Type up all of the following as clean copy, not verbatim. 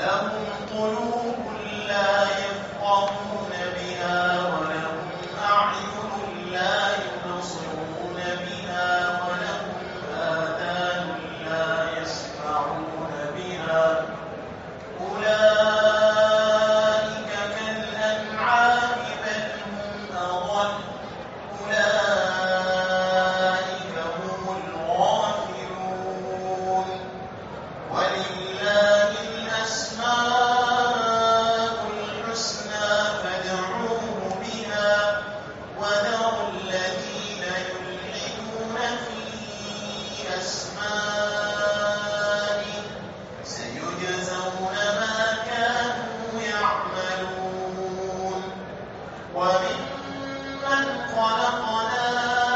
لهم قلوب لا يفقهون بها ولهم أعين لا يبصرون بها ولهم آذان لا يسمعون بها أولئك كالأنعام بل هم أضل أولئك هم الغافلون ولله الأسماء الحسنى فادعوه بها وذروا الذين يلحدون في أسمائه سيجزون ما كانوا يعملون وممن خلقنا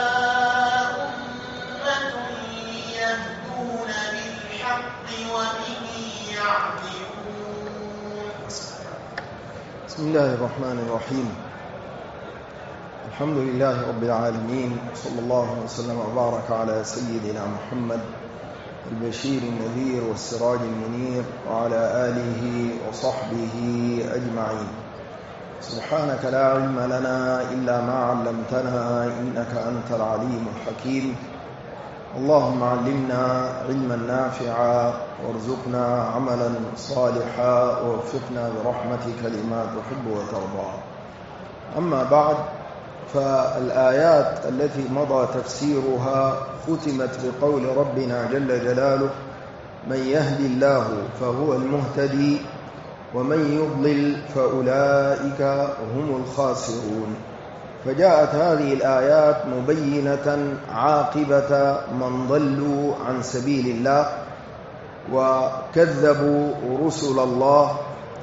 أمة يهدون بالحق وبه يعدلون. بسم الله الرحمن الرحيم. الحمد لله رب العالمين، صلى الله وسلم وبارك على سيدنا محمد البشير النذير والسراج المنير وعلى آله وصحبه أجمعين. سبحانك لا علم لنا إلا ما علمتنا إنك أنت العليم الحكيم. اللهم علمنا علما نافعا وارزقنا عملا صالحا ووفقنا برحمتك لما تحب وترضى. أما بعد، فالآيات التي مضى تفسيرها ختمت بقول ربنا جل جلاله: من يهدي الله فهو المهتدي ومن يضلل فأولئك هم الخاسرون. فجاءت هذه الآيات مبينة عاقبة من ضلوا عن سبيل الله وكذبوا رسل الله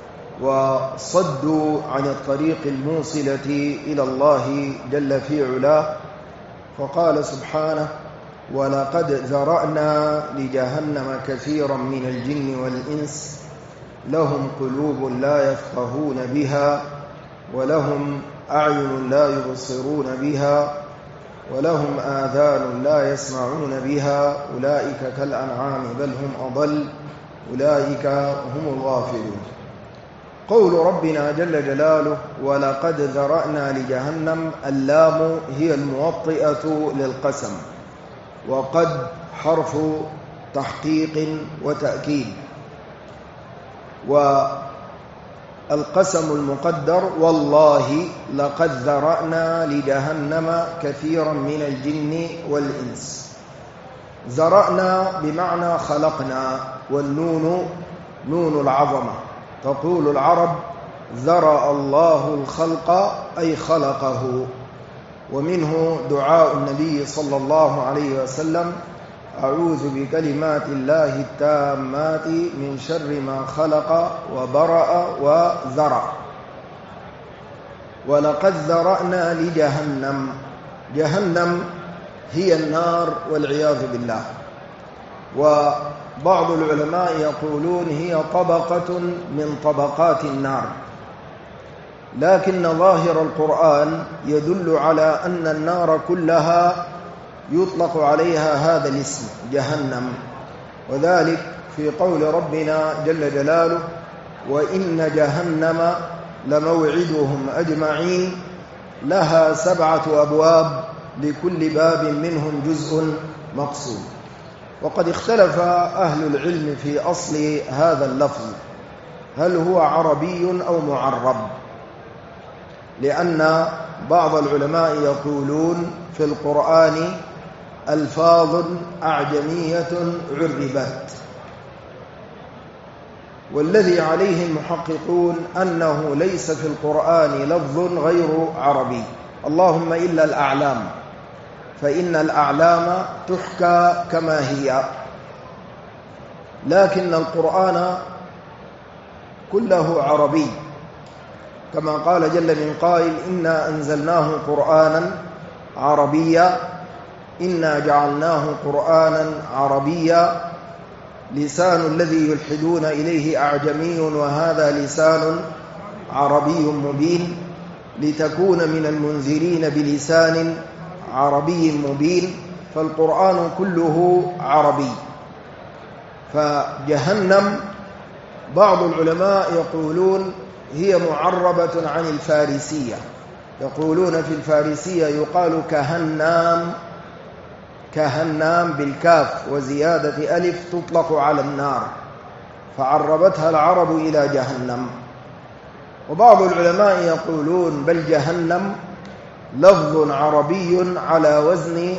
وصدوا عن الطريق الموصلة إلى الله جل في علاه. فقال سبحانه: ولقد ذرأنا لجهنم كثيرا من الجن والإنس لهم قلوب لا يفقهون بها ولهم أعين لا يبصرون بها ولهم آذان لا يسمعون بها أولئك كالأنعام بل هم أضل أولئك هم الغافلون. قول ربنا جل جلاله: ولقد ذرأنا لجهنم، اللام هي الموطئة للقسم، وقد حرف تحقيق وتأكيد، والقسم المقدر: والله لقد ذرأنا لجهنم كثيرا من الجن والإنس. ذرأنا بمعنى خلقنا، والنون نون العظمة. تقول العرب: ذرأ الله الخلق أي خلقه. ومنه دعاء النبي صلى الله عليه وسلم: أعوذ بكلمات الله التامات من شر ما خلق وبرأ وذرأ. ولقد ذرأنا لجهنم، جهنم هي النار والعياذ بالله. وبعض العلماء يقولون هي طبقة من طبقات النار، لكن ظاهر القرآن يدل على أن النار كلها يطلق عليها هذا الاسم جهنم، وذلك في قول ربنا جل جلاله: وإن جهنم لموعدهم أجمعين لها 7 أبواب لكل باب منهم جزء مقسوم. وقد اختلف أهل العلم في أصل هذا اللفظ، هل هو عربي أو معرب؟ لأن بعض العلماء يقولون في القرآن ألفاظ أعجمية عربت، والذي عليه المحققون أنه ليس في القرآن لفظ غير عربي، اللهم إلا الأعلام، فإن الأعلام تحكى كما هي، لكن القرآن كله عربي، كما قال جل من قائل: إنا أنزلناه قرآنا عربيا إنا جعلناه قرآنا عربيا لسان الذي يلحدون إليه أعجمي وهذا لسان عربي مبين لتكون من المنذرين بلسان عربي مبين، فالقرآن كله عربي. فجهنم بعض العلماء يقولون هي معربة عن الفارسية، يقولون في الفارسية يقال كهنام، كهنام بالكاف وزيادة ألف تطلق على النار، فعربتها العرب إلى جهنم. وبعض العلماء يقولون بل جهنم لفظ عربي على وزن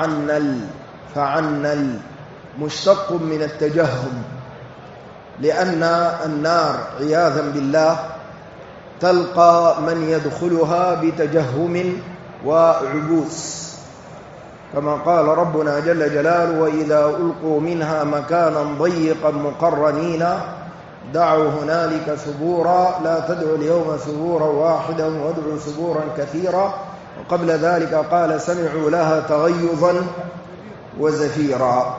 فعنل مشتق من التجهم، لأن النار عياذا بالله تلقى من يدخلها بتجهم وعبوس، كما قال ربنا جل جلاله: وإذا ألقوا منها مكانا ضيقا مقرنين دعوا هنالك ثبورا لا تدعوا اليوم ثبورا واحدا وادعوا ثبورا كثيرا. وقبل ذلك قال: سمعوا لها تغيظا وزفيرا.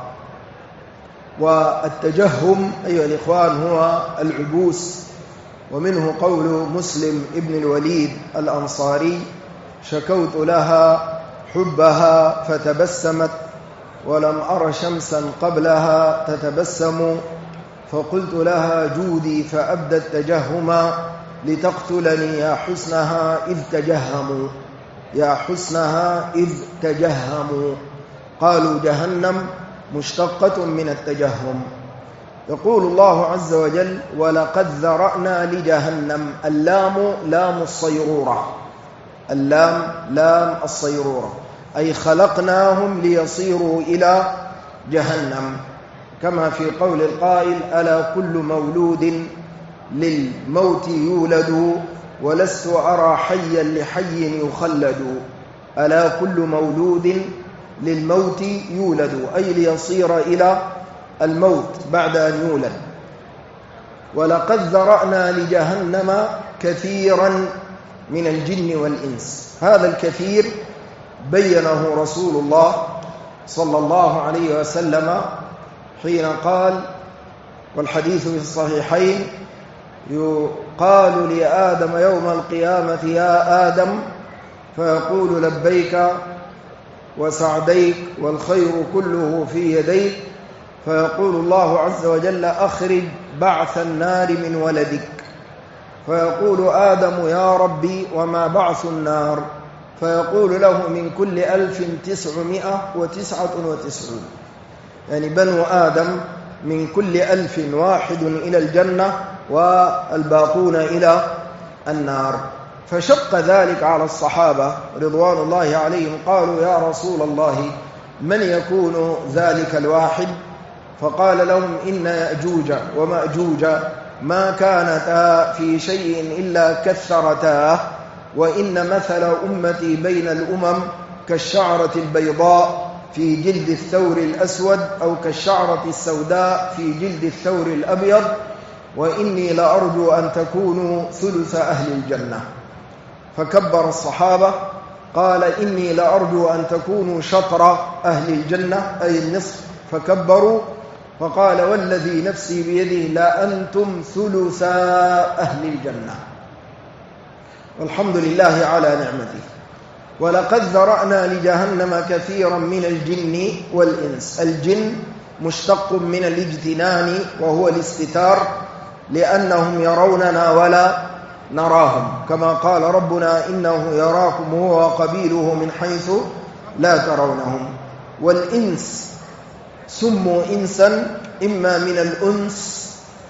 والتجهم أيها الإخوان هو العبوس، ومنه قول مسلم ابن الوليد الأنصاري: شكوت لها حبها فتبسمت ولم أر شمسا قبلها تتبسم، فقلت لها جودي فأبدت تجهما لتقتلني يا حسنها إذ تجهموا، يا حسنها إذ تجهموا. قالوا جهنم مشتقة من التجهم. يقول الله عز وجل: ولقد ذرأنا لجهنم. اللام لام الصيرورة، اللام لام الصيرورة، أي خلقناهم ليصيروا إلى جهنم، كما في قول القائل: ألا كل مولود للموت يولد ولست أرى حيا لحي يخلد. ألا كل مولود للموت يولد، أي ليصير إلى الموت بعد أن يولد. ولقد ذرأنا لجهنم كثيرا من الجن والإنس. هذا الكثير بينه رسول الله صلى الله عليه وسلم حين قال، والحديث في الصحيحين: يقال لآدم يوم القيامة: يا آدم، فيقول: لبيك وسعديك والخير كله في يديك. فيقول الله عز وجل: أخرج بعث النار من ولدك. فيقول آدم: يا ربي وما بعث النار؟ فيقول له: من كل 1999، يعني بنو آدم من كل 1000 واحد إلى الجنة والباقون إلى النار. فشق ذلك على الصحابة رضوان الله عليهم، قالوا: يا رسول الله من يكون ذلك الواحد؟ فقال لهم: إن يأجوج ومأجوج ما كانتا في شيء إلا كثرتاه، وإن مثل أمتي بين الأمم كالشعرة البيضاء في جلد الثور الأسود، أو كالشعرة السوداء في جلد الثور الأبيض، وإني لأرجو أن تكونوا ثلث أهل الجنة. فكبر الصحابة، قال: إني لأرجو أن تكونوا شطر أهل الجنة، أي النصف. فكبروا، فقال: والذي نفسي بيده لأنتم ثلثا أهل الجنة. والحمد لله على نعمته. ولقد ذرأنا لجهنم كثيرا من الجن والإنس. الجن مشتق من الاجتنان وهو الاستتار، لأنهم يروننا ولا نراهم، كما قال ربنا: إنه يراكم هو وقبيله من حيث لا ترونهم. والإنس سموا إنسا إما من الأنس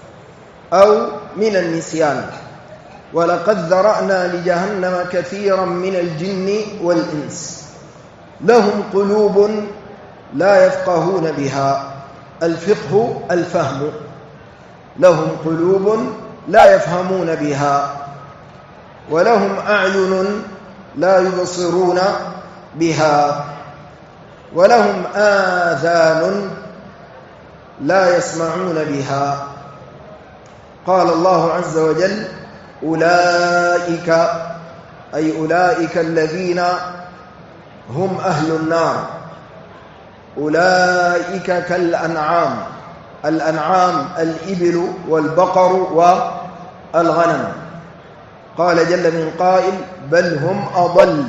أو من النسيان. ولقد ذرأنا لجهنم كثيرا من الجن والإنس لهم قلوب لا يفقهون بها. الفقه الفهم. لهم قلوب لا يفهمون بها، ولهم أعين لا يبصرون بها، ولهم آذان لا يسمعون بها. قال الله عز وجل: أولئك، أي أولئك الذين هم أهل النار، أولئك كالأنعام. الأنعام الإبل والبقر والغنم. قال جل من قائل: بل هم أضل،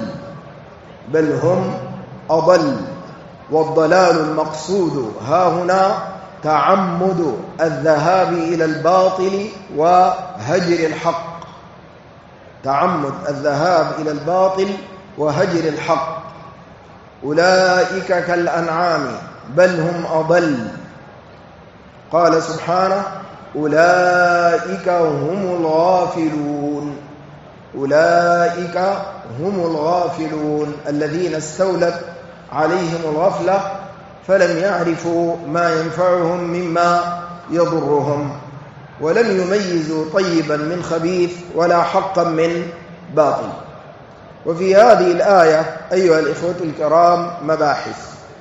بل هم أضل. والضلال المقصود ها هنا تعمد الذهاب إلى الباطل وهجر الحق. تعمد الذهاب إلى الباطل وهجر الحق. أولئك كالأنعام بل هم أضل. قال سبحانه أولئك هم الغافلون. أولئك هم الغافلون الذين استولت عليهم الغفلة فلم يعرفوا ما ينفعهم مما يضرهم، ولم يميزوا طيبا من خبيث ولا حقا من باطل. وفي هذه الآية أيها الإخوة الكرام مباحث.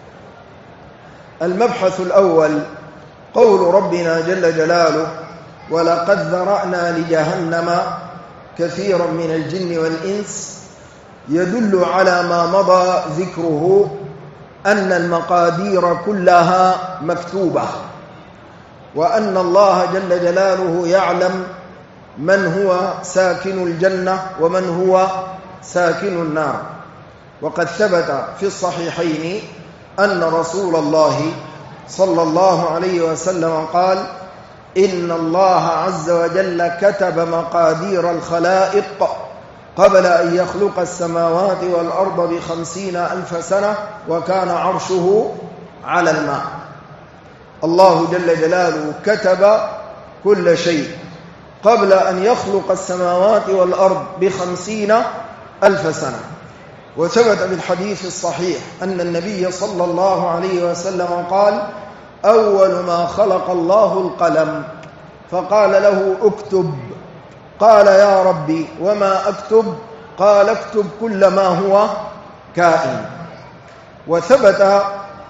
المبحث الأول قول ربنا جل جلاله ولقد ذرأنا لجهنم كثيرا من الجن والإنس، يدل على ما مضى ذكره أن المقادير كلها مكتوبة، وأن الله جل جلاله يعلم من هو ساكن الجنة ومن هو ساكن النار. وقد ثبت في الصحيحين أن رسول الله صلى الله عليه وسلم قال إن الله عز وجل كتب مقادير الخلائق قبل أن يخلق السماوات والأرض ب50,000 سنة، وكان عرشه على الماء. الله جل جلاله كتب كل شيء قبل أن يخلق السماوات والأرض ب50,000 سنة. وثبت بالحديث الصحيح أن النبي صلى الله عليه وسلم قال أول ما خلق الله القلم فقال له اكتب. قال يا ربي وما أكتب؟ قال اكتب كل ما هو كائن. وثبت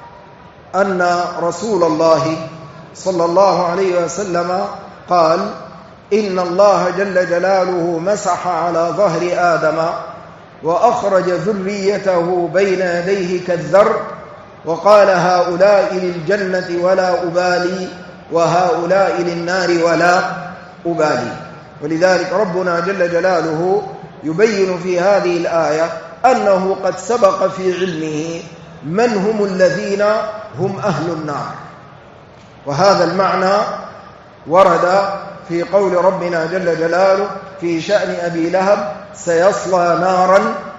أن رسول الله صلى الله عليه وسلم قال إن الله جل جلاله مسح على ظهر آدم وأخرج ذريته بين يديه كالذر، وقال هؤلاء للجنة ولا أبالي وهؤلاء للنار ولا أبالي. ولذلك ربنا جل جلاله يبين في هذه الآية أنه قد سبق في علمه من هم الذين هم أهل النار. وهذا المعنى ورد في قول ربنا جل جلاله في شأن أبي لهب سيصلى نارا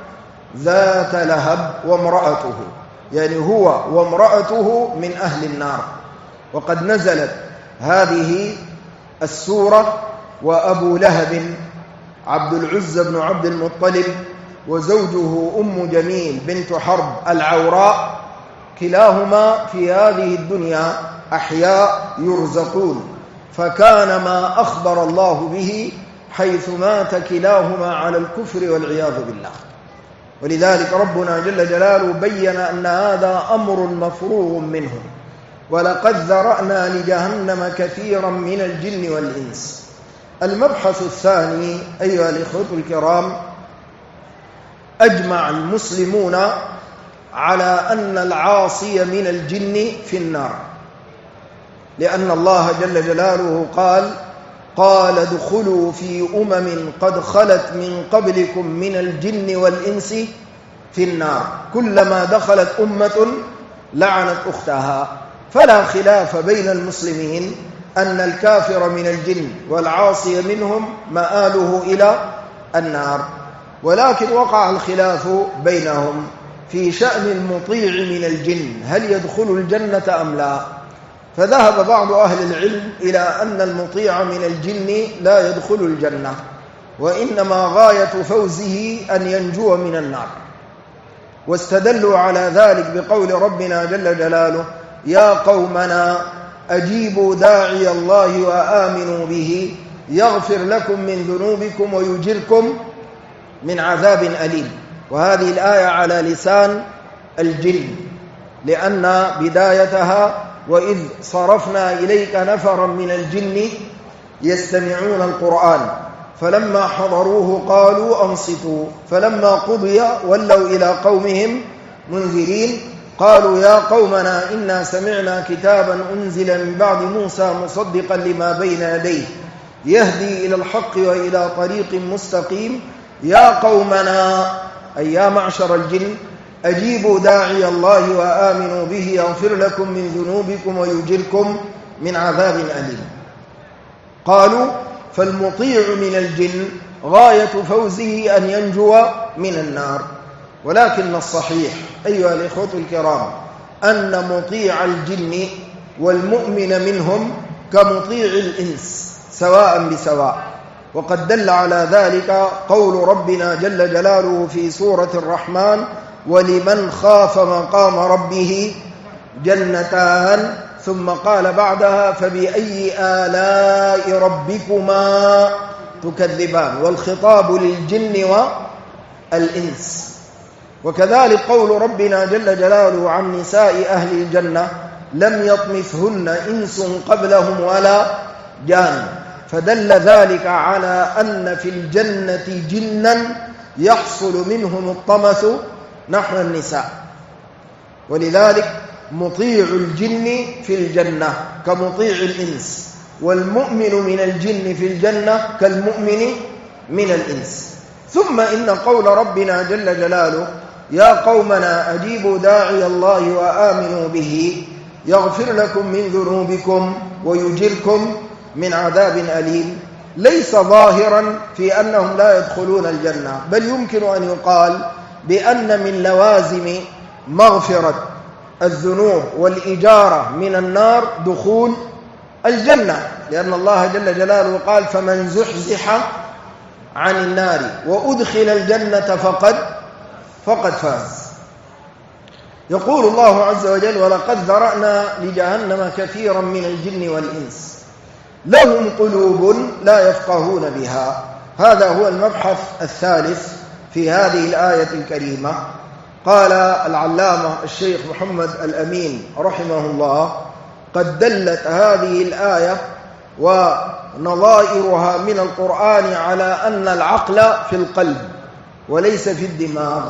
ذات لهب وامرأته، يعني هو وامرأته من أهل النار. وقد نزلت هذه السورة وأبو لهب عبد العزى بن عبد المطلب وزوجه أم جميل بنت حرب العوراء كلاهما في هذه الدنيا أحياء يرزقون، فكان ما أخبر الله به حيث مات كلاهما على الكفر والعياذ بالله. ولذلك ربنا جل جلاله بين أن هذا أمر مفروغ منه. ولقد ذرأنا لجهنم كثيرا من الجن والإنس. المبحث الثاني أيها الإخوة الكرام أجمع المسلمون على أن العاصي من الجن في النار، لأن الله جل جلاله قال ادخلوا في قد خلت من قبلكم من الجن والإنس في النار كلما دخلت أمة لعنت أختها. فلا خلاف بين المسلمين أن الكافر من الجن والعاصي منهم مآله إلى النار، ولكن وقع الخلاف بينهم في شأن المطيع من الجن، هل يدخل الجنة أم لا؟ فذهب بعض أهل العلم إلى أن المطيع من الجن لا يدخل الجنة، وإنما غاية فوزه أن ينجو من النار. واستدلوا على ذلك بقول ربنا جل جلاله يا قومنا أجيبوا داعي الله وآمنوا به يغفر لكم من ذنوبكم ويجركم من عذاب أليم. وهذه الآية على لسان الجن، لأن بدايتها وإذ صرفنا إليك نفرا من الجن يستمعون القرآن فلما حضروه قالوا أنصتوا فلما قضي ولوا إلى قومهم منذرين قالوا يا قومنا إنا سمعنا كتابا أنزل من بعد موسى مصدقا لما بين يديه يهدي إلى الحق وإلى طريق مستقيم يا قومنا أي يا معشر الجن أجيبوا داعي الله وآمنوا به يغفر لكم من ذنوبكم ويجركم من عذاب أليم. قالوا فالمطيع من الجن غاية فوزه أن ينجو من النار، ولكن الصحيح أيها الإخوة الكرام أن مطيع الجن والمؤمن منهم كمطيع الإنس سواء بسواء، وقد دل على ذلك قول ربنا جل جلاله في سورة الرحمن: ولمن خاف مقام ربه جنتان، ثم قال بعدها: فبأي آلاء ربكما تكذبان، والخطاب للجن والإنس. وكذلك قول ربنا جل جلاله عن نساء أهل الجنة: لم يطمثهن إنس قبلهم ولا جان، فدل ذلك على أن في الجنة جنا يحصل منهم الطمث نحو النساء. ولذلك مطيع الجن في الجنة كمطيع الإنس، والمؤمن من الجن في الجنة كالمؤمن من الإنس. ثم إن قول ربنا جل جلاله: يا قومنا أجيبوا داعي الله وآمنوا به يغفر لكم من ذنوبكم ويجركم من عذاب أليم، ليس ظاهرا في أنهم لا يدخلون الجنة، بل يمكن أن يقال بأن من لوازم مغفرة الذنوب والإجارة من النار دخول الجنة، لأن الله جل جلاله قال: فمن زحزح عن النار وأدخل الجنة فقد فاز. يقول الله عز وجل: ولقد ذرأنا لجهنم كثيرا من الجن والإنس لهم قلوب لا يفقهون بها. هذا هو المبحث الثالث في هذه الآية الكريمة. قال العلامة الشيخ محمد الأمين رحمه الله: قد دلت هذه الآية ونظائرها من القرآن على أن العقل في القلب وليس في الدماغ.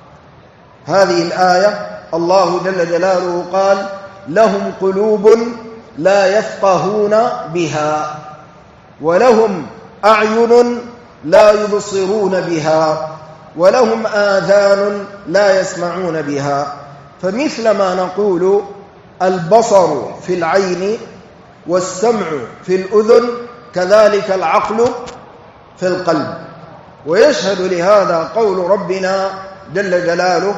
هذه الآية الله جل جلاله قال: لهم قلوب لا يفقهون بها، ولهم أعين لا يبصرون بها، ولهم آذان لا يسمعون بها. فمثل ما نقول البصر في العين والسمع في الأذن، كذلك العقل في القلب. ويشهد لهذا قول ربنا جل جلاله: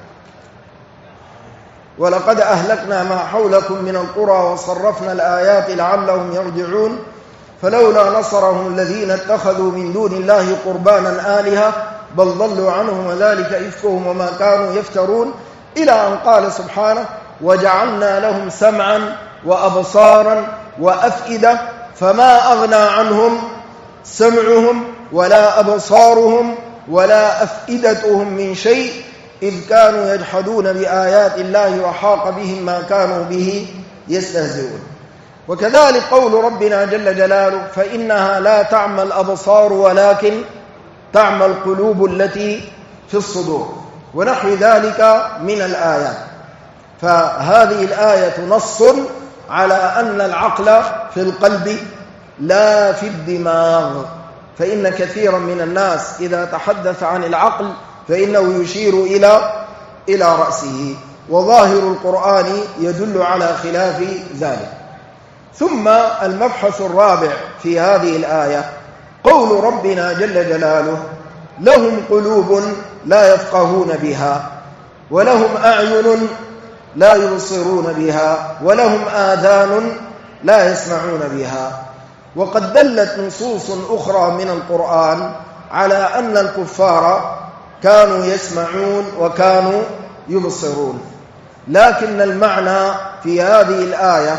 ولقد أهلكنا ما حولكم من القرى وصرفنا الآيات لعلهم يرجعون فلولا نصرهم الذين اتخذوا من دون الله قربانا آلهة بل ضلوا عنهم وذلك إفكهم وما كانوا يفترون، إلى أن قال سبحانه: وجعلنا لهم سمعا وأبصارا وأفئدة فما أغنى عنهم سمعهم ولا أبصارهم ولا أفئدتهم من شيء إذ كانوا يجحدون بآيات الله وحاق بهم ما كانوا به يستهزئون. وكذلك قول ربنا جل جلاله: فإنها لا تعمى الأبصار ولكن تعمى القلوب التي في الصدور، ونحو ذلك من الآيات. فهذه الآية نص على أن العقل في القلب لا في الدماغ، فإن كثيرا من الناس إذا تحدث عن العقل فإنه يشير إلى رأسه، وظاهر القرآن يدل على خلاف ذلك. ثم المبحث الرابع في هذه الآية قول ربنا جل جلاله: لهم قلوب لا يفقهون بها ولهم أعين لا يبصرون بها ولهم آذان لا يسمعون بها. وقد دلت نصوص أخرى من القرآن على أن الكفار كانوا يسمعون وكانوا يبصرون، لكن المعنى في هذه الآية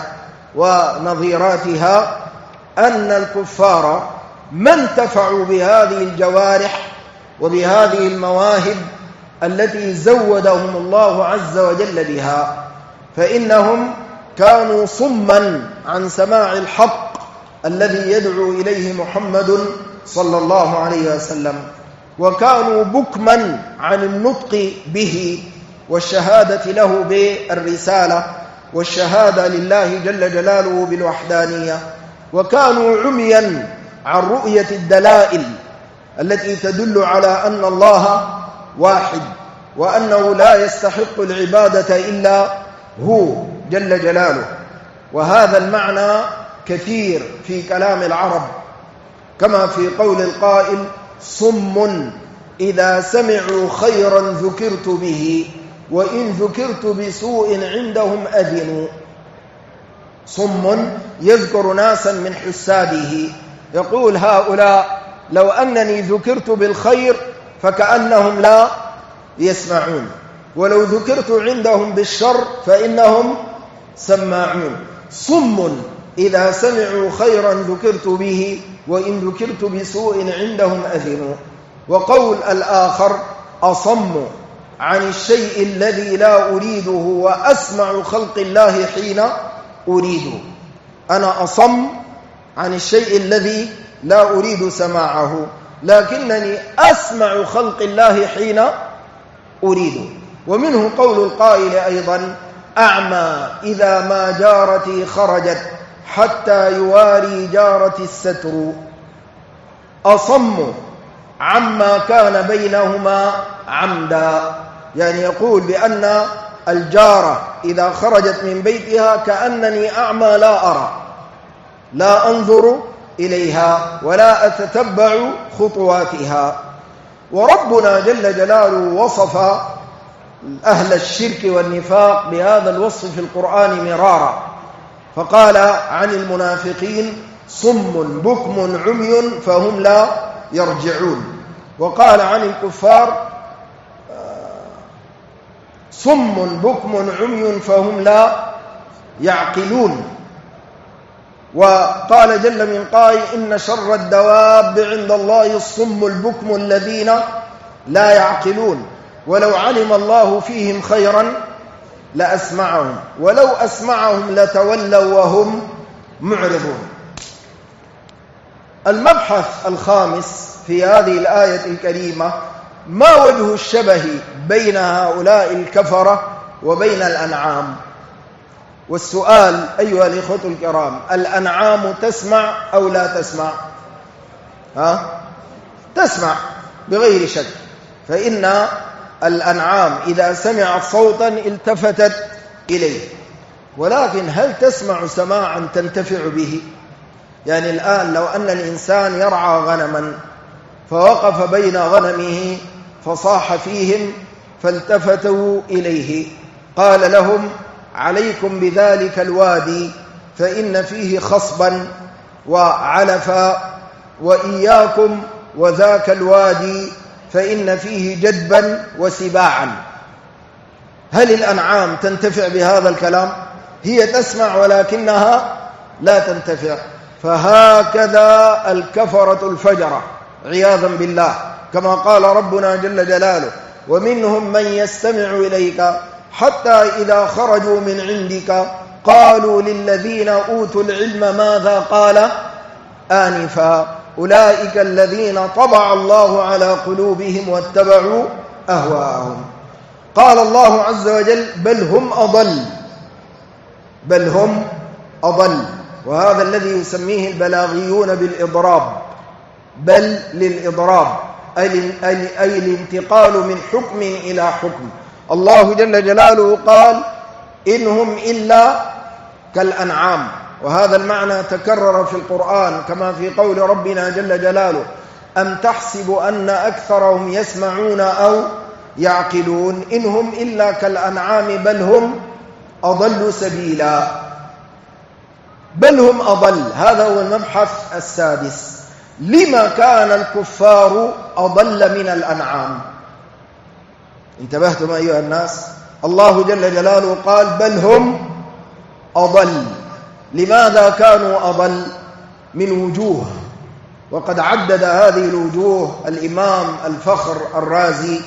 ونظيراتها أن الكفار ما انتفعوا بهذه الجوارح وبهذه المواهب التي زودهم الله عز وجل بها، فإنهم كانوا صما عن سماع الحق الذي يدعو إليه محمد صلى الله عليه وسلم، وكانوا بكما عن النطق به والشهادة له بالرسالة والشهادة لله جل جلاله بالوحدانية، وكانوا عميا عن رؤية الدلائل التي تدل على أن الله واحد وأنه لا يستحق العبادة إلا هو جل جلاله. وهذا المعنى كثير في كلام العرب، كما في قول القائل: صم إذا سمعوا خيرا ذكرت به، وإن ذكرت بسوء عندهم أذنوا. صم يذكر ناسا من حساده، يقول: هؤلاء لو أنني ذكرت بالخير فكأنهم لا يسمعون، ولو ذكرت عندهم بالشر فإنهم سماعون. صم إذا سمعوا خيرا ذكرت به، وإن ذكرت بسوء عندهم أذنوا. وقول الآخر: أصم عن الشيء الذي لا أريده وأسمع خلق الله حين أريده. أنا أصم عن الشيء الذي لا أريد سماعه، لكنني أسمع خلق الله حين أريده. ومنه قول القائل أيضا: أعمى إذا ما جارتي خرجت حتى يواري جارتي الستر. أصم عما كان بينهما عمدا، يعني يقول بأن الجارة إذا خرجت من بيتها كأنني أعمى لا أرى، لا أنظر إليها ولا أتتبع خطواتها. وربنا جل جلاله وصف أهل الشرك والنفاق بهذا الوصف في القرآن مرارا، فقال عن المنافقين: صم بكم عمي فهم لا يرجعون. وقال عن الكفار: صم بكم عمي فهم لا يعقلون. وقال جل من قائل: إن شر الدواب عند الله الصم البكم الذين لا يعقلون، ولو علم الله فيهم خيرا لأسمعهم، ولو أسمعهم لتولوا وهم معرضون. المبحث الخامس في هذه الآية الكريمة: ما وجه الشبه بين هؤلاء الكفرة وبين الأنعام؟ والسؤال أيها الإخوة الكرام: الأنعام تسمع أو لا تسمع؟ تسمع بغير شك، فإن الأنعام إذا سمعت صوتا التفتت إليه، ولكن هل تسمع سماعا تنتفع به؟ يعني الآن لو أن الإنسان يرعى غنما فوقف بين غنمه فصاح فيهم فالتفتوا إليه، قال لهم: عليكم بذلك الوادي فإن فيه خصبا وعلفا، وإياكم وذاك الوادي فإن فيه جدبا وسباعا. هل الأنعام تنتفع بهذا الكلام؟ هي تسمع ولكنها لا تنتفع. فهكذا الكفرة الفجرة عياذا بالله، كما قال ربنا جل جلاله: ومنهم من يستمع إليك حتى إذا خرجوا من عندك قالوا للذين أوتوا العلم ماذا قال آنفا أولئك الذين طبع الله على قلوبهم واتبعوا أهواءهم. قال الله عز وجل: بل هم أضل، بل هم أضل. وهذا الذي يسميه البلاغيون بالإضراب، بل للإضراب، أي الانتقال من حكم إلى حكم. الله جل جلاله قال: إنهم إلا كالأنعام، وهذا المعنى تكرر في القرآن كما في قول ربنا جل جلاله: أم تحسب أن أكثرهم يسمعون أو يعقلون إنهم إلا كالأنعام بل هم أضل سبيلا. بل هم أضل، هذا هو المبحث السادس. لما كان الكفار أضل من الأنعام؟ انتبهتم أيها الناس؟ الله جل جلاله قال: بل هم أضل. لماذا كانوا أضل؟ من وجوه، وقد عدد هذه الوجوه الإمام الفخر الرازي،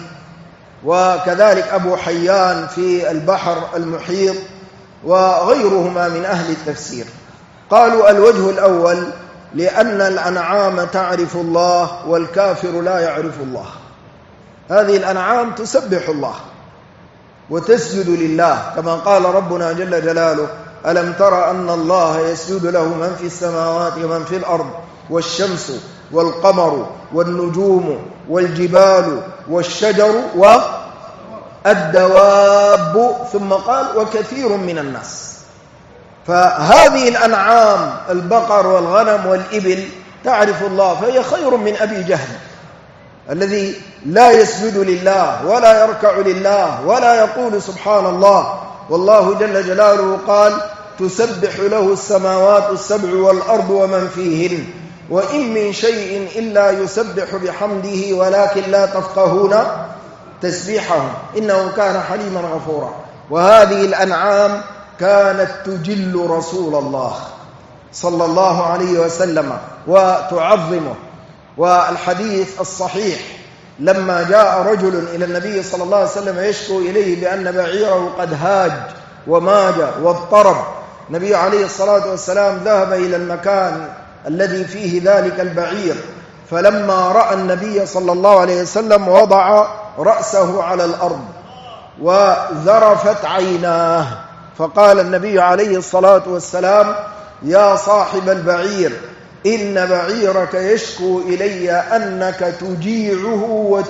وكذلك أبو حيان في البحر المحيط، وغيرهما من أهل التفسير. قالوا: الوجه الأول: لأن الأنعام تعرف الله والكافر لا يعرف الله. هذه الأنعام تسبح الله وتسجد لله، كما قال ربنا جل جلاله: ألم تر أن الله يسجد له من في السماوات ومن في الأرض والشمس والقمر والنجوم والجبال والشجر والدواب، ثم قال: وكثير من الناس. فهذه الأنعام البقر والغنم والإبل تعرف الله، فهي خير من أبي جهل الذي لا يسجد لله ولا يركع لله ولا يقول سبحان الله. والله جل جلاله قال: تسبح له السماوات السبع والأرض ومن فيهن وإن من شيء إلا يسبح بحمده ولكن لا تفقهون تسبيحهم إنه كان حليما غفورا. وهذه الأنعام كانت تجل رسول الله صلى الله عليه وسلم وتعظمه. والحديث الصحيح لما جاء رجل إلى النبي صلى الله عليه وسلم يشكو إليه بأن بعيره قد هاج وماج واضطرب، النبي عليه الصلاة والسلام ذهب إلى المكان الذي فيه ذلك البعير، فلما رأى النبي صلى الله عليه وسلم وضع رأسه على الأرض وذرفت عيناه، فقال النبي عليه الصلاة والسلام: يا صاحب البعير، إن بعيرك يشكو إلي أنك تجيعه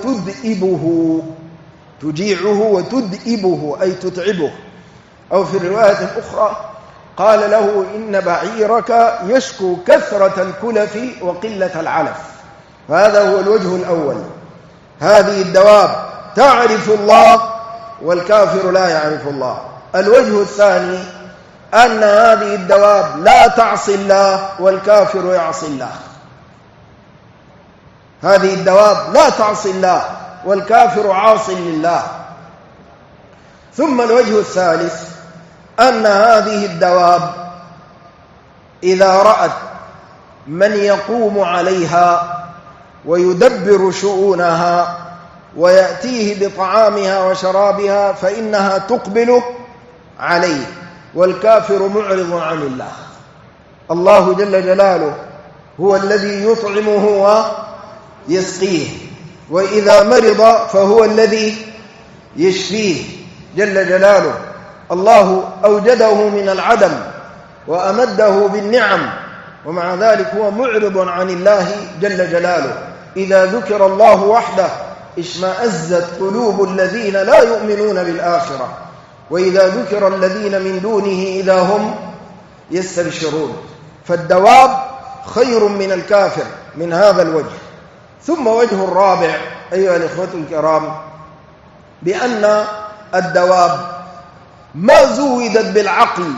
وتدئبه أي تتعبه. أو في الرواية الأخرى قال له: إن بعيرك يشكو كثرة الكلف وقلة العلف. فهذا هو الوجه الأول، هذه الدواب تعرف الله والكافر لا يعرف الله. الوجه الثاني أن هذه الدواب لا تعصي الله والكافر يعصي الله. هذه الدواب لا تعصي الله والكافر عاص لله. ثم الوجه الثالث أن هذه الدواب إذا رأت من يقوم عليها ويدبر شؤونها ويأتيه بطعامها وشرابها فإنها تقبل عليه، والكافر معرض عن الله. الله جل جلاله هو الذي يطعمه ويسقيه، وإذا مرض فهو الذي يشفيه جل جلاله. الله أوجده من العدم وأمده بالنعم، ومع ذلك هو معرض عن الله جل جلاله. إذا ذكر الله وحده اشمأزت قلوب الذين لا يؤمنون بالآخرة، وإذا ذكر الذين من دونه إذا هم يستبشرون. فالدواب خير من الكافر من هذا الوجه. ثم وجه الرابع أيها الإخوة الكرام، بأن الدواب ما زودت بالعقل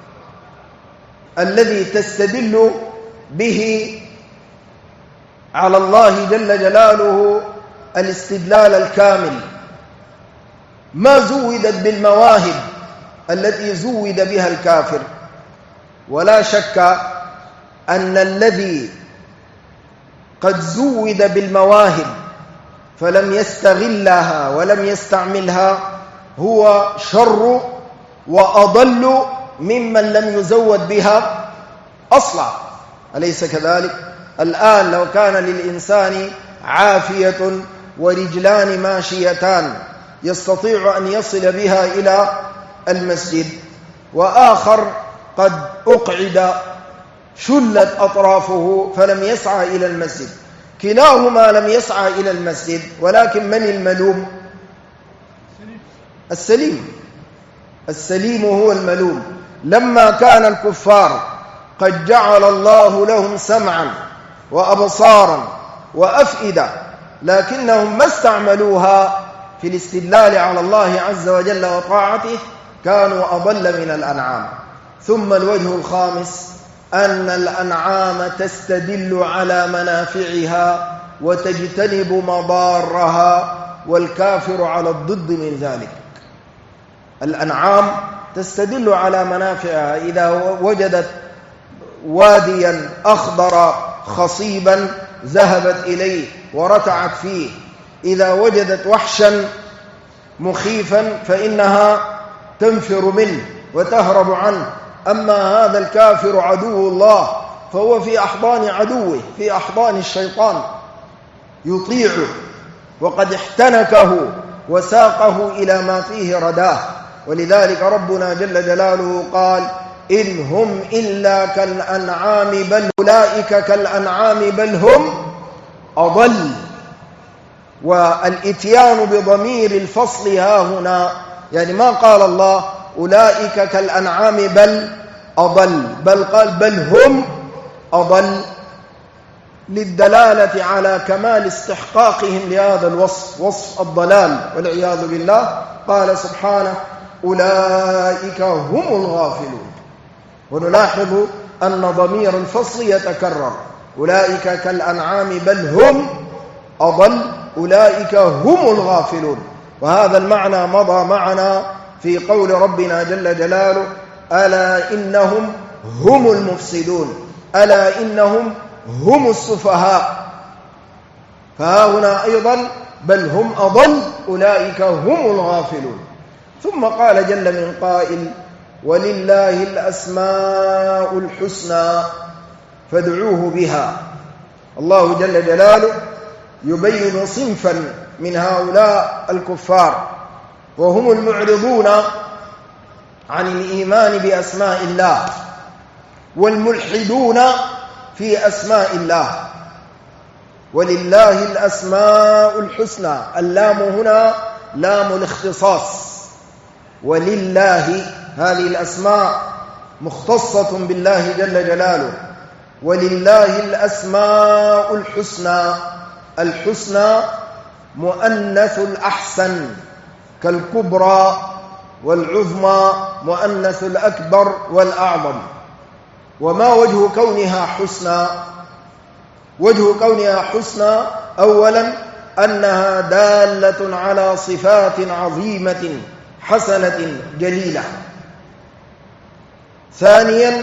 الذي تستدل به على الله جل جلاله الاستدلال الكامل، ما زودت بالمواهب التي زود بها الكافر. ولا شك أن الذي قد زود بالمواهب فلم يستغلها ولم يستعملها هو شر وأضل ممن لم يزود بها أصلا، أليس كذلك؟ الآن لو كان للإنسان عافية ورجلان ماشيتان يستطيع أن يصل بها إلى المسجد، وآخر قد أقعد شلت أطرافه فلم يسعى إلى المسجد، كلاهما لم يسعى إلى المسجد، ولكن من الملوم؟ السليم هو الملوم. لما كان الكفار قد جعل الله لهم سمعا وأبصارا وأفئدة لكنهم ما استعملوها في الاستدلال على الله عز وجل وطاعته، كانوا أضل من الأنعام. ثم الوجه الخامس أن الأنعام تستدل على منافعها وتجتنب مضارها، والكافر على الضد من ذلك. الأنعام تستدل على منافعها، إذا وجدت واديا أخضر خصيبا ذهبت إليه ورتعت فيه، إذا وجدت وحشا مخيفا فإنها تنفر منه وتهرب عنه. أما هذا الكافر عدو الله فهو في أحضان عدوه، في أحضان الشيطان، يطيعه وقد احتنكه وساقه إلى ما فيه رداه. ولذلك ربنا جل جلاله قال: إن هم إلا كالأنعام بل أولئك كالأنعام بل هم أضل. والإتيان بضمير الفصل ها هنا، يعني ما قال الله أولئك كالأنعام بل أضل، بل قال بل هم أضل، للدلالة على كمال استحقاقهم لهذا الوصف، وصف الضلال والعياذ بالله. قال سبحانه أولئك هم الغافلون. ونلاحظ أن ضمير الفصل يتكرر، أولئك كالأنعام بل هم أضل، أولئك هم الغافلون. وهذا المعنى مضى معنا في قول ربنا جل جلاله ألا إنهم هم المفسدون، ألا إنهم هم السفهاء. فها هنا أيضا بل هم أضل أولئك هم الغافلون. ثم قال جل من قائل ولله الأسماء الحسنى فادعوه بها. الله جل جلاله يبين صنفا من هؤلاء الكفار وهم المعرضون عن الإيمان بأسماء الله والملحدون في أسماء الله. ولله الأسماء الحسنى، اللام هنا لام الاختصاص، ولله هذه الأسماء مختصة بالله جل جلاله. ولله الأسماء الحسنى، الحسنى مؤنث الأحسن كالكبرى والعظمى مؤنث الأكبر والأعظم. وما وجه كونها حسنى؟ وجه كونها حسنى أولا أنها دالة على صفات عظيمة حسنة جليلة. ثانيا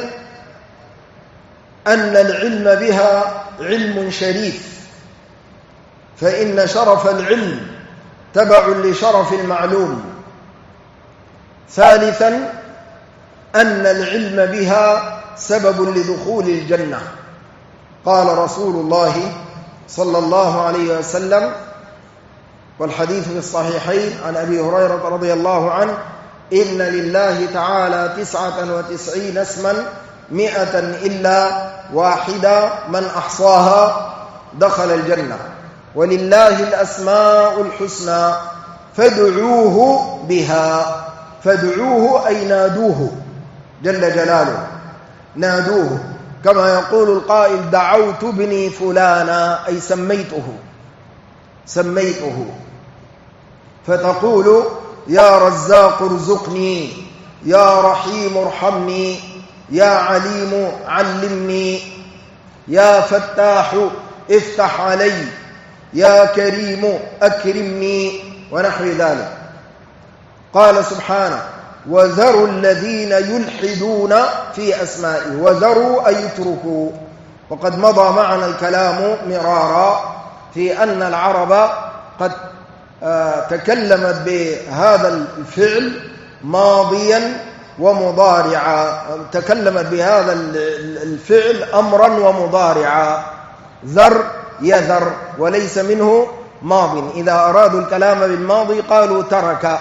أن العلم بها علم شريف، فإن شرف العلم تبع لشرف المعلوم. ثالثا أن العلم بها سبب لدخول الجنة. قال رسول الله صلى الله عليه وسلم والحديث في الصحيحين عن أبي هريرة رضي الله عنه إن لله تعالى 99 اسما 100 إلا واحدة من أحصاها دخل الجنة. ولله الأسماء الحسنى فادعوه بها. فادعوه أي نادوه جل جلاله، نادوه كما يقول القائل دعوت ابني فلانا أي سميته. فتقول يا رزاق ارزقني، يا رحيم ارحمني، يا عليم علمني، يا فتاح افتح علي، يا كريم أكرمني، ونحو ذلك. قال سبحانه وذروا الذين يلحدون في أسمائه. وذروا أي اتركوا. وقد مضى معنا الكلام مرارا في أن العرب قد تكلمت بهذا الفعل ماضيا ومضارعا، تكلمت بهذا الفعل أمرا ومضارعا. ذر يذر وليس منه ماض، إذا أرادوا الكلام بالماضي قالوا ترك.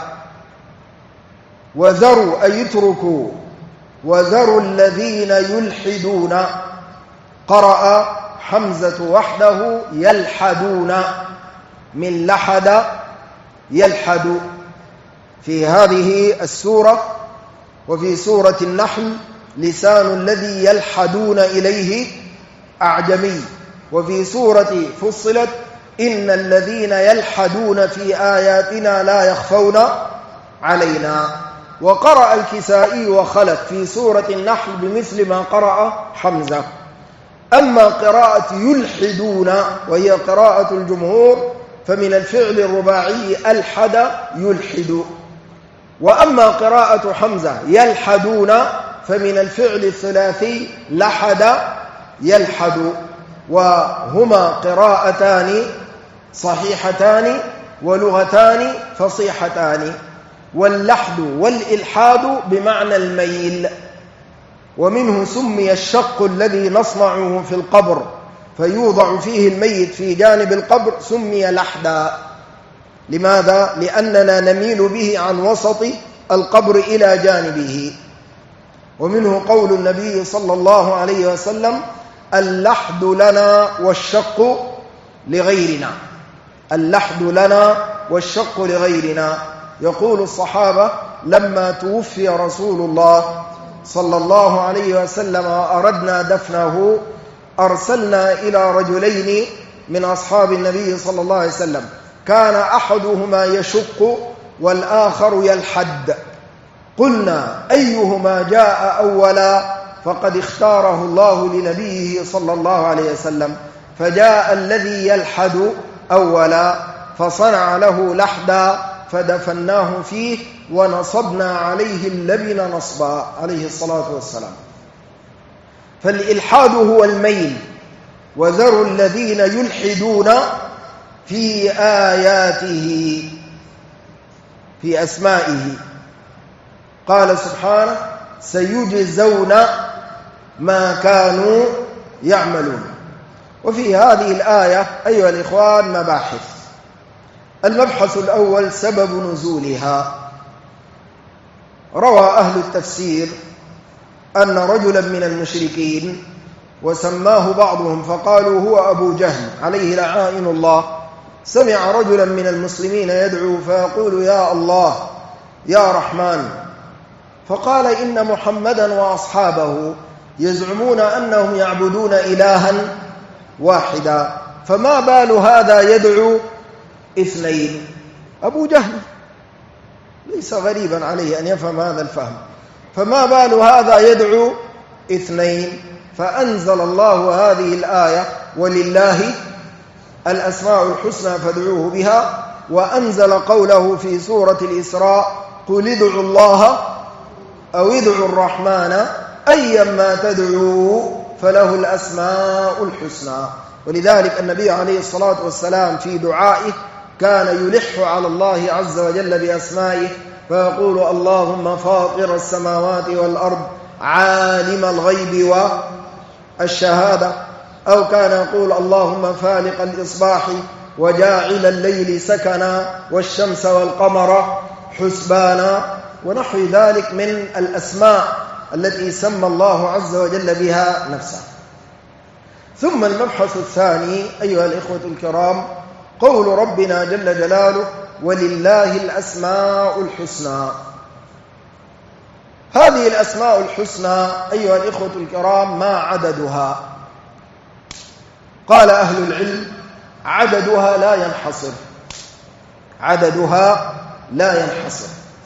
وذروا أي اتركوا. وذروا الذين يلحدون. قرأ حمزة وحده يلحدون، من لحد يلحد. في هذه السورة وفي سورة النحل لسان الذي يلحدون إليه أعجمي. وفي سورة فصلت إن الذين يلحدون في آياتنا لا يخفون علينا. وقرأ الكسائي وخلف في سورة النحل بمثل ما قرأ حمزة. أما قراءة يلحدون وهي قراءة الجمهور فمن الفعل الرباعي ألحد يلحد. وأما قراءة حمزة يلحدون فمن الفعل الثلاثي لحد يلحد. وهما قراءتان صحيحتان ولغتان فصيحتان. واللحد والإلحاد بمعنى الميل. ومنه سمي الشق الذي نصنعه في القبر فيوضع فيه الميت في جانب القبر سمي لحدا. لماذا؟ لأننا نميل به عن وسط القبر إلى جانبه. ومنه قول النبي صلى الله عليه وسلم اللحد لنا والشق لغيرنا. اللحد لنا والشق لغيرنا. يقول الصحابة لما توفي رسول الله صلى الله عليه وسلم وأردنا دفنه أرسلنا إلى رجلين من أصحاب النبي صلى الله عليه وسلم، كان أحدهما يشق والآخر يلحد، قلنا أيهما جاء أولا؟ فقد اختاره الله لنبيه صلى الله عليه وسلم، فجاء الذي يلحد أولا فصنع له لحدا فدفناه فيه ونصبنا عليه اللبن نصبا عليه الصلاة والسلام. فالإلحاد هو الميل، وذروا الذين يلحدون في آياته في أسمائه. قال سبحانه سيجزون ما كانوا يعملون. وفي هذه الآية أيها الإخوان مباحث. المبحث الأول سبب نزولها. روى أهل التفسير أن رجلا من المشركين وسماه بعضهم فقالوا هو أبو جهل عليه لعائن الله، سمع رجلا من المسلمين يدعو فيقول يا الله يا رحمن، فقال إن محمدا وأصحابه يزعمون أنهم يعبدون إلها واحدا، فما بال هذا يدعو اثنين؟ أبو جهل ليس غريبا عليه أن يفهم هذا الفهم، فما بال هذا يدعو اثنين؟ فأنزل الله هذه الآية ولله الأسماء الحسنى فادعوه بها، وأنزل قوله في سورة الإسراء قل ادعوا الله أو ادعوا الرحمن أيما تدعوا فله الأسماء الحسنى. ولذلك النبي عليه الصلاة والسلام في دعائه كان يلح على الله عز وجل بأسمائه فيقول اللهم فاطر السماوات والأرض عالم الغيب والشهادة، أو كان يقول اللهم فالق الإصباح وجاعل الليل سكنا والشمس والقمر حسبانا، ونحو ذلك من الأسماء التي سمى الله عز وجل بها نفسه. ثم المبحث الثاني أيها الإخوة الكرام قول ربنا جل جلاله ولله الأسماء الحسنى. هذه الأسماء الحسنى أيها الإخوة الكرام ما عددها؟ قال أهل العلم عددها لا ينحصر، عددها لا ينحصر.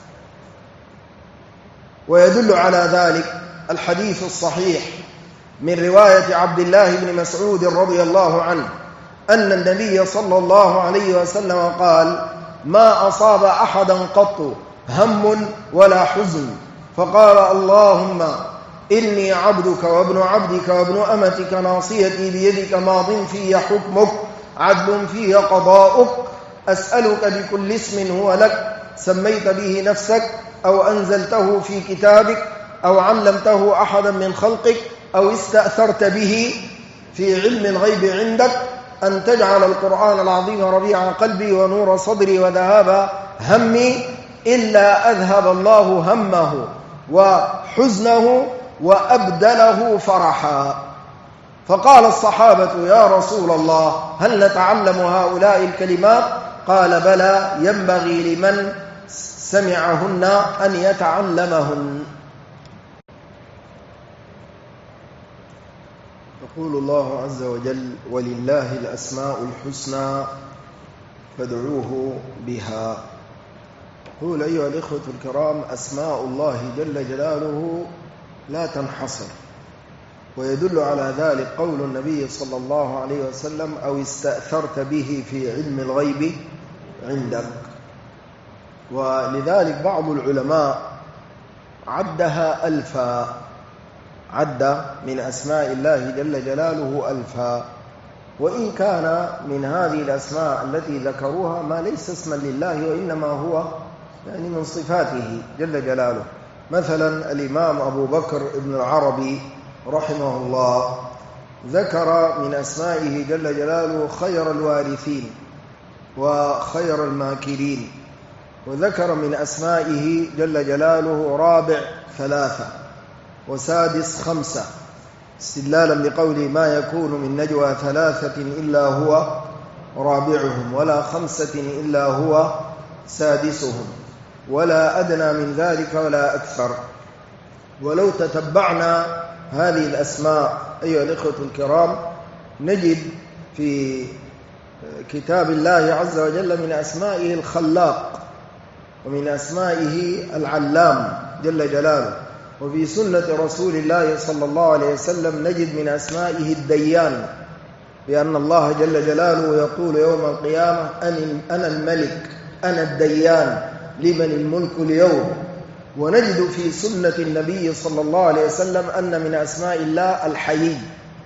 ويدل على ذلك الحديث الصحيح من رواية عبد الله بن مسعود رضي الله عنه أن النبي صلى الله عليه وسلم قال ما أصاب أحدا قط هم ولا حزن فقال اللهم إني عبدك وابن عبدك وابن أمتك ناصيتي بيدك ماض في حكمك عدل في قضاؤك أسألك بكل اسم هو لك سميت به نفسك أو أنزلته في كتابك أو علمته أحدا من خلقك أو استأثرت به في علم الغيب عندك أن تجعل القرآن العظيم ربيع قلبي ونور صدري وذهاب همي إلا أذهب الله همه وحزنه وأبدله فرحا. فقال الصحابة يا رسول الله هل نتعلم هؤلاء الكلمات؟ قال بلى ينبغي لمن سمعهن أن يتعلمهن. يقول الله عز وجل ولله الأسماء الحسنى فادعوه بها. يقول أيها الإخوة الكرام أسماء الله جل جلاله لا تنحصر، ويدل على ذلك قول النبي صلى الله عليه وسلم أو استأثرت به في علم الغيب عندك. ولذلك بعض العلماء عدها ألفا، عد من أسماء الله جل جلاله ألفا، وإن كان من هذه الأسماء التي ذكروها ما ليس اسما لله وإنما هو يعني من صفاته جل جلاله. مثلا الإمام أبو بكر ابن العربي رحمه الله ذكر من أسمائه جل جلاله خير الوارثين وخير الماكرين، وذكر من أسمائه جل جلاله رابع ثلاثة وسادس خمسة استدلالا بقوله ما يكون من نجوى ثلاثة إلا هو رابعهم ولا خمسة إلا هو سادسهم ولا أدنى من ذلك ولا أكثر. ولو تتبعنا هذه الأسماء أيها الإخوة الكرام نجد في كتاب الله عز وجل من أسمائه الخلاق، ومن أسمائه العلام جل جلاله، وفي سنة رسول الله صلى الله عليه وسلم نجد من أسمائه الديان، بأن الله جل جلاله يقول يوم القيامة أنا الملك أنا الديان لمن الملك اليوم. ونجد في سنة النبي صلى الله عليه وسلم أن من أسماء الله الحيي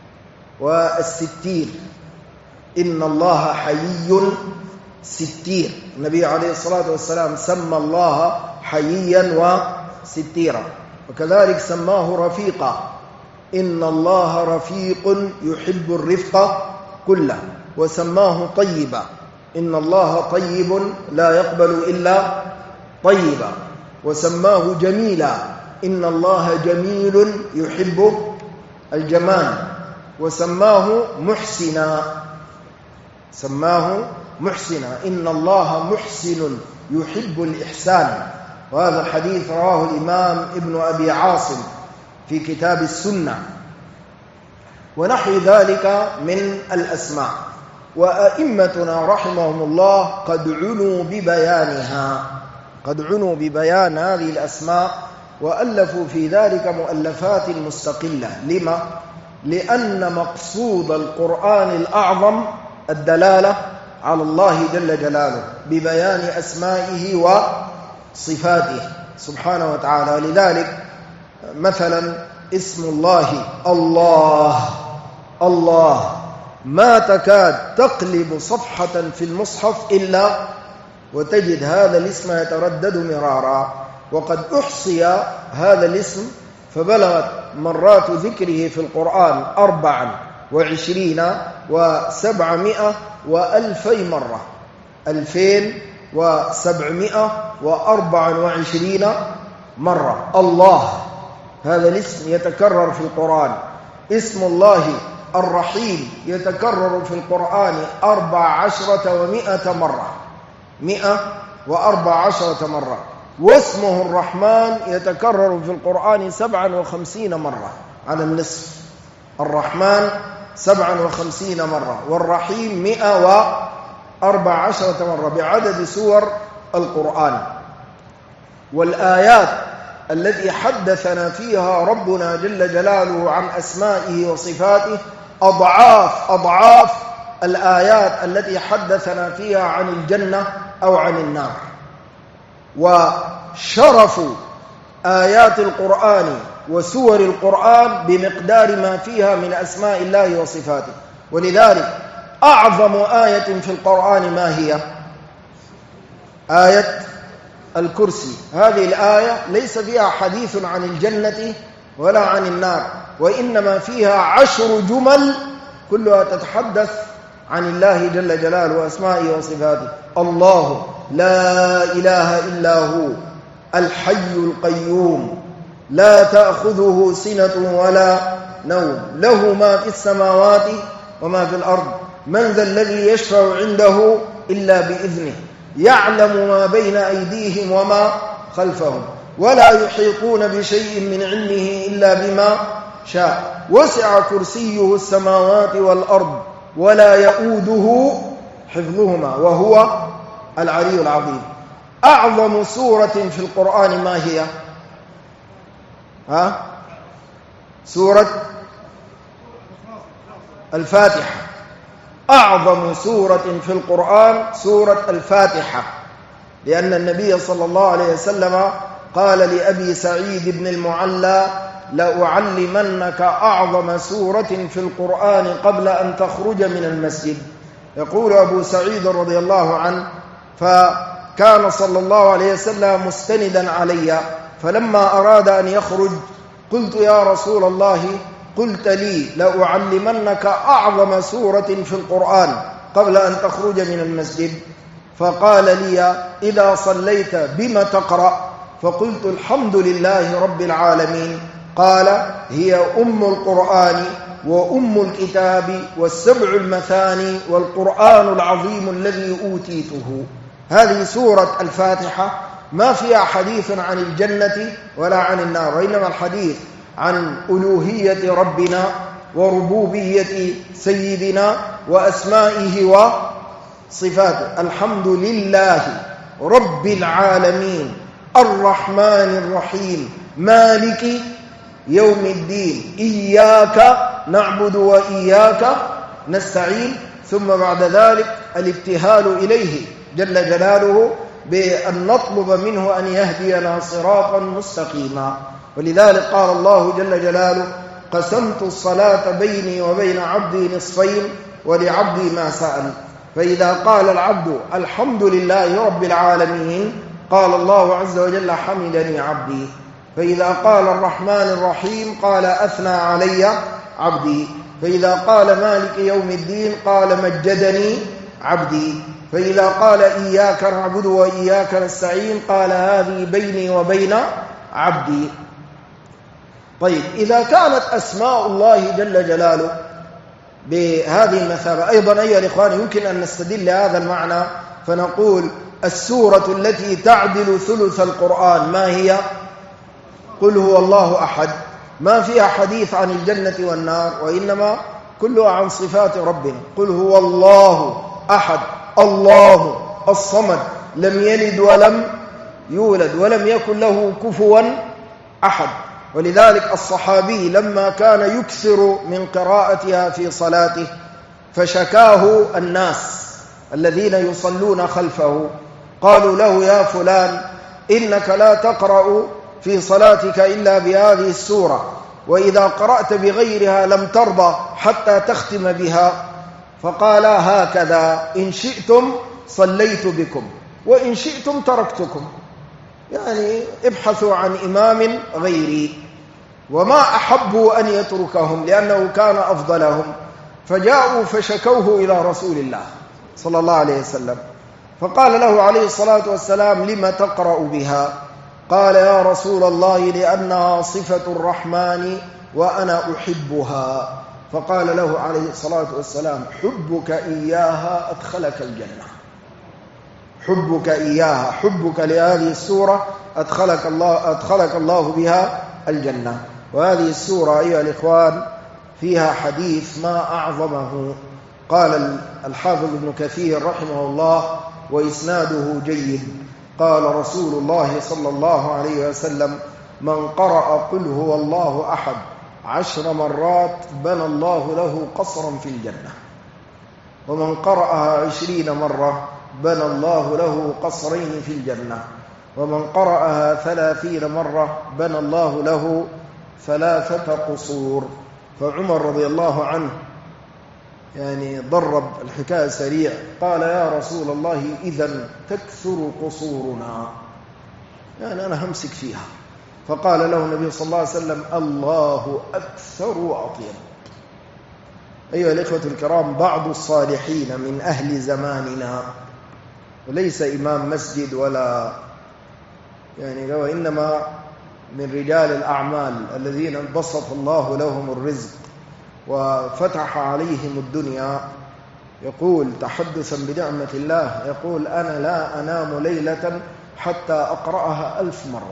والستير، إن الله حيي ستير. النبي عليه الصلاة والسلام سمى الله حييا وستيرا، وكذلك سماه رفيقا، إن الله رفيق يحب الرفق كله، وسماه طيبا، إن الله طيب لا يقبل إلا طيبا، وسماه جميلا، إن الله جميل يحب الجمال، وسماه محسنا، سماه محسنا، إن الله محسن يحب الإحسان. وهذا الحديث رواه الإمام ابن أبي عاصم في كتاب السنة. ونحو ذلك من الأسماء. وأئمتنا رحمهم الله قد عنوا ببيانها، قد عنوا ببيان هذه الأسماء، وألفوا في ذلك مؤلفات مستقلة. لما؟ لأن مقصود القرآن الأعظم الدلالة على الله جل جلاله ببيان أسمائه وصفاته سبحانه وتعالى. ولذلك مثلا اسم الله الله، الله ما تكاد تقلب صفحة في المصحف إلا وتجد هذا الاسم يتردد مرارا، وقد أحصي هذا الاسم فبلغت مرات ذكره في القرآن 24,700 و2000 مرة، 2724 مرة. الله هذا الاسم يتكرر في القرآن. اسم الله الرحيم يتكرر في القرآن 14,100 مرة، 114 مرة. واسمه الرحمن يتكرر في القرآن 57 مرة على النصف. الرحمن 57 مرة، والرحيم 114 مرة بعدد سور القرآن. والآيات التي حدثنا فيها ربنا جل جلاله عن أسمائه وصفاته أضعاف الآيات التي حدثنا فيها عن الجنة أو عن النار. وشرف آيات القرآن وسور القرآن بمقدار ما فيها من أسماء الله وصفاته. ولذلك أعظم آية في القرآن ما هي؟ آية الكرسي. هذه الآية ليس فيها حديث عن الجنة ولا عن النار، وإنما فيها 10 جمل كلها تتحدث عن الله جل جلاله وأسمائه وصفاته. الله لا إله إلا هو الحي القيوم لا تأخذه سنة ولا نوم له ما في السماوات وما في الأرض من ذا الذي يشفع عنده إلا بإذنه يعلم ما بين أيديهم وما خلفهم ولا يحيطون بشيء من علمه إلا بما شاء وسع كرسيه السماوات والأرض ولا يؤوده حفظهما وهو العلي العظيم. أعظم سورة في القرآن ما هي؟ سورة الفاتحة. أعظم سورة في القرآن سورة الفاتحة، لأن النبي صلى الله عليه وسلم قال لأبي سعيد بن المعلى لأعلمنك أعظم سورة في القرآن قبل أن تخرج من المسجد. يقول أبو سعيد رضي الله عنه فكان صلى الله عليه وسلم مستندا علي، فلما أراد أن يخرج قلت يا رسول الله قلت لي لأعلمنك أعظم سورة في القرآن قبل أن تخرج من المسجد، فقال لي إذا صليت بما تقرأ؟ فقلت الحمد لله رب العالمين. قال هي أم القرآن وأم الكتاب والسبع المثاني والقرآن العظيم الذي أوتيته. هذه سورة الفاتحة ما فيها حديث عن الجنة ولا عن النار، وإنما الحديث عن ألوهية ربنا وربوبية سيدنا وأسمائه وصفاته. الحمد لله رب العالمين الرحمن الرحيم مالك يوم الدين إياك نعبد وإياك نستعين. ثم بعد ذلك الابتهال إليه جل جلاله بأن نطلب منه أن يهدينا صراطا مستقيما. ولذلك قال الله جل جلاله: قسمت الصلاة بيني وبين عبدي نصفين ولعبدي ما سأل. فإذا قال العبد الحمد لله رب العالمين قال الله عز وجل: حمدني عبدي. فإذا قال الرحمن الرحيم قال: أثنى علي عبدي. فإذا قال مالك يوم الدين قال: مجدني عبدي. فإذا قال إياك نعبد وإياك نستعين قال: هذه بيني وبين عبدي. طيب، إذا كانت أسماء الله جل جلاله بهذه المثابة، أيضا أيها الإخوان يمكن أن نستدل لهذا المعنى فنقول: السورة التي تعدل ثلث القرآن ما هي؟ قل هو الله أحد. ما فيها حديث عن الجنة والنار، وإنما كلها عن صفات ربنا. قل هو الله أحد الله الصمد لم يلد ولم يولد ولم يكن له كفوا أحد. ولذلك الصحابي لما كان يكثر من قراءتها في صلاته فشكاه الناس الذين يصلون خلفه، قالوا له: يا فلان إنك لا تقرأ في صلاتك إلا بهذه السورة، وإذا قرأت بغيرها لم ترضى حتى تختم بها. فقال: هكذا إن شئتم صليت بكم وإن شئتم تركتكم، يعني ابحثوا عن إمام غيري. وما أحبوا أن يتركهم لأنه كان أفضلهم، فجاءوا فشكوه إلى رسول الله صلى الله عليه وسلم، فقال له عليه الصلاة والسلام: لم تقرأ بها؟ قال: يا رسول الله لأنها صفة الرحمن وأنا أحبها. فقال له عليه الصلاة والسلام: حبك إياها أدخلك الجنة. حبك إياها، حبك لهذه السورة أدخلك الله بها الجنة. وهذه السورة أيها الإخوان فيها حديث ما أعظمه. قال الحافظ ابن كثير رحمه الله وإسناده جيد: قال رسول الله صلى الله عليه وسلم: من قرأ قل هو الله أحد 10 مرات بنى الله له قصرا في الجنة، ومن قرأها 20 مرة بنى الله له قصرين في الجنة، ومن قرأها 30 مرة بنى الله له 3 قصور. فعمر رضي الله عنه يعني ضرب الحكاية سريع، قال: يا رسول الله إذن تكثر قصورنا، يعني أنا همسك فيها. فقال له النبي صلى الله عليه وسلم: الله أكثر وأطيب. أيها الإخوة الكرام، بعض الصالحين من أهل زماننا، وليس إمام مسجد ولا يعني وإنما من رجال الأعمال الذين بسط الله لهم الرزق وفتح عليهم الدنيا، يقول تحدثا بنعمة الله، يقول: أنا لا أنام ليلة حتى أقرأها 1000 مرة.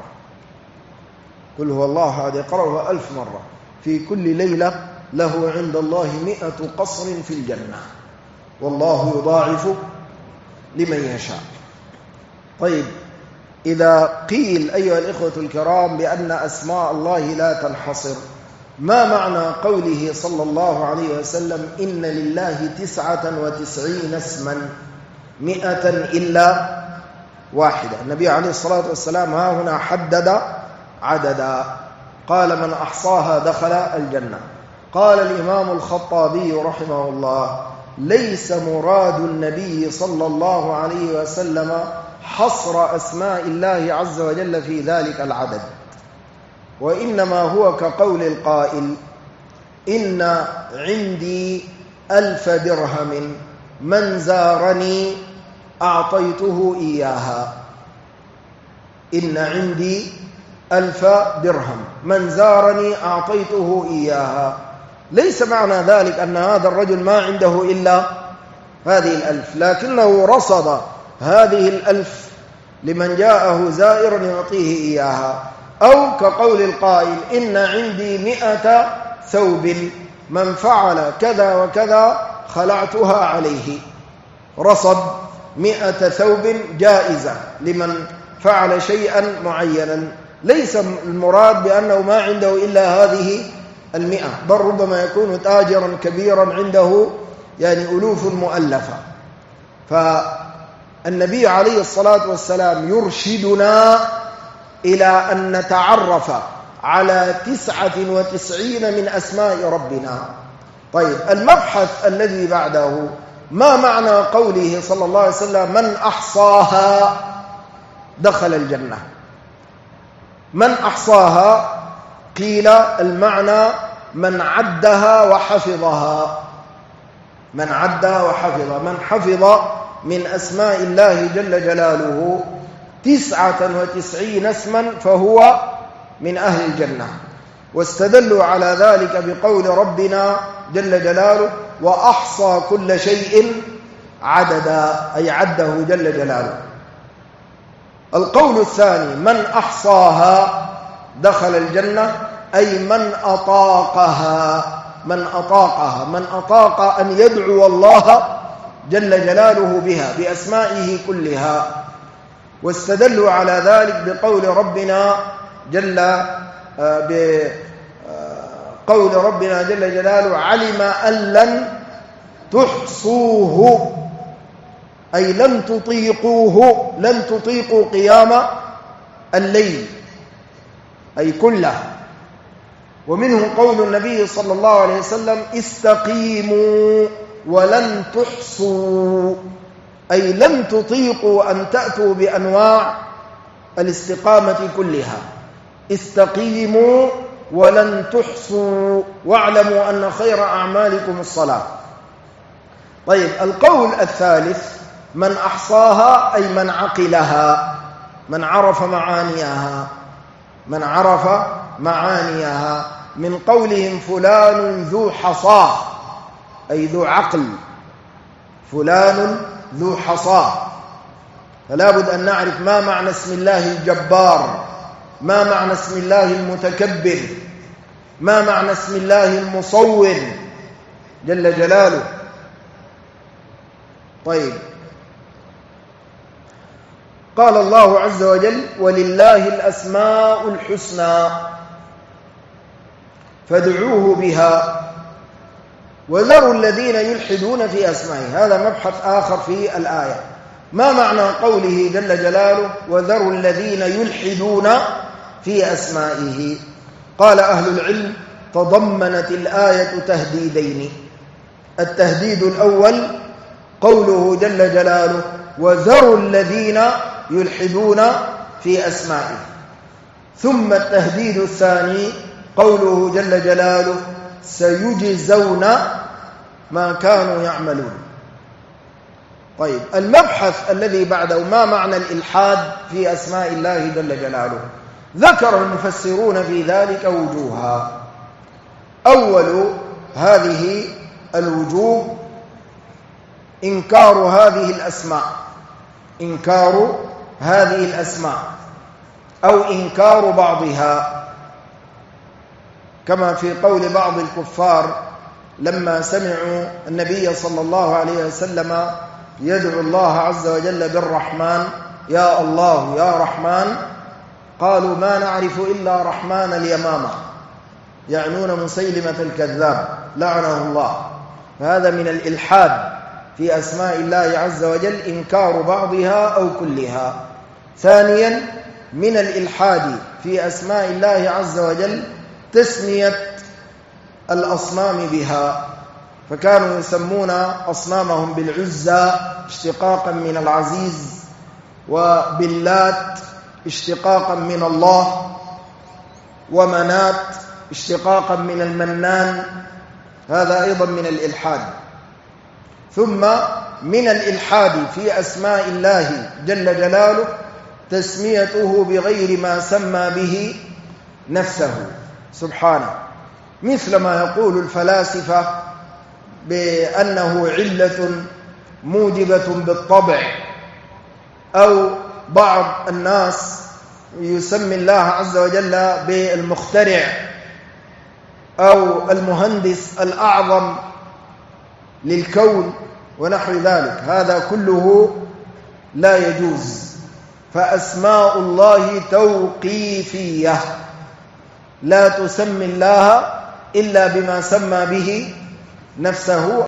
قل هو الله أحد يقرأها 1000 مرة، في كل ليلة له عند الله 100 قصر في الجنة، والله يضاعف لمن يشاء. طيب، إذا قيل أيها الإخوة الكرام بأن أسماء الله لا تنحصر، ما معنى قوله صلى الله عليه وسلم: إن لله 99 اسما 100 إلا واحدة؟ النبي عليه الصلاة والسلام ها هنا حدد عددا، قال: من أحصاها دخل الجنة. قال الإمام الخطابي رحمه الله: ليس مراد النبي صلى الله عليه وسلم حصر أسماء الله عز وجل في ذلك العدد، وإنما هو كقول القائل: إن عندي 1000 درهم من زارني أعطيته إياها. إن عندي 1000 درهم من زارني أعطيته إياها. ليس معنى ذلك أن هذا الرجل ما عنده إلا هذه 1000، لكنه رصد هذه 1000 لمن جاءه زائر يعطيه إياها، أو كقول القائل إن عندي 100 ثوب من فعل كذا وكذا خلعتها عليه، رصد 100 ثوب جائزة لمن فعل شيئا معينا، ليس المراد بأنه ما عنده إلا هذه 100، بل ربما يكون تاجرا كبيرا عنده يعني ألوف مؤلفة. فالنبي عليه الصلاة والسلام يرشدنا إلى أن نتعرف على 99 من أسماء ربنا. طيب، المبحث الذي بعده ما معنى قوله صلى الله عليه وسلم من أحصاها دخل الجنة؟ من أحصاها قيل المعنى من عدها وحفظها، من عدها وحفظها، من حفظ من أسماء الله جل جلاله 99 اسما فهو من أهل الجنة. واستدلوا على ذلك بقول ربنا جل جلاله وأحصى كل شيء عددا، أي عده جل جلاله. القول الثاني من أحصاها دخل الجنة، أي من أطاقها، من أطاقها، من أطاق أن يدعو الله جل جلاله بها بأسمائه كلها. واستدلوا على ذلك بقول ربنا جل جلاله علم أن لن تحصوه، أي لن تطيقوه، لن تطيقوا قيام الليل أي كله. ومنه قول النبي صلى الله عليه وسلم استقيموا ولن تحصوا، أي لن تطيقوا أن تأتوا بأنواع الاستقامة كلها. استقيموا ولن تحصوا واعلموا أن خير أعمالكم الصلاة. طيب، القول الثالث من أحصاها أي من عقلها، من عرف معانيها، من عرف معانيها، من قولهم فلان ذو حصاه أي ذو عقل، فلان ذو حصاه. فلا بد أن نعرف ما معنى اسم الله الجبار، ما معنى اسم الله المتكبر، ما معنى اسم الله المصور جل جلاله. طيب، قال الله عز وجل ولله الأسماء الحسنى فادعوه بها وذروا الذين يلحدون في أسمائه. هذا مبحث آخر في الآية. ما معنى قوله جل جلاله وذروا الذين يلحدون في أسمائه؟ قال أهل العلم تضمنت الآية تهديدين. التهديد الأول قوله جل جلاله وذروا الذين يلحدون في أسمائه، ثم التهديد الثاني قوله جل جلاله سيجزون ما كانوا يعملون. طيب، المبحث الذي بعده ما معنى الإلحاد في أسماء الله جل جلاله؟ ذكر المفسرون في ذلك وجوها. أول هذه الوجوه إنكار هذه الأسماء، إنكار هذه الأسماء أو إنكار بعضها، كما في قول بعض الكفار لما سمعوا النبي صلى الله عليه وسلم يدعو الله عز وجل بالرحمن يا الله يا رحمن، قالوا ما نعرف إلا رحمن اليمامة، يعنون مسيلمة الكذاب لعنه الله. فهذا من الإلحاد في أسماء الله عز وجل إنكار بعضها أو كلها. ثانيا من الإلحاد في أسماء الله عز وجل تسمية الأصنام بها، فكانوا يسمون أصنامهم بالعزى اشتقاقا من العزيز، وباللات اشتقاقا من الله، ومنات اشتقاقا من المنان، هذا أيضا من الإلحاد. ثم من الإلحاد في أسماء الله جل جلاله تسميته بغير ما سمى به نفسه سبحانه، مثل ما يقول الفلاسفة بأنه علة موجبة بالطبع، أو بعض الناس يسمي الله عز وجل بالمخترع أو المهندس الأعظم للكون ونحو ذلك، هذا كله لا يجوز. فأسماء الله توقيفية، لا تسمي الله إلا بما سمى به نفسه.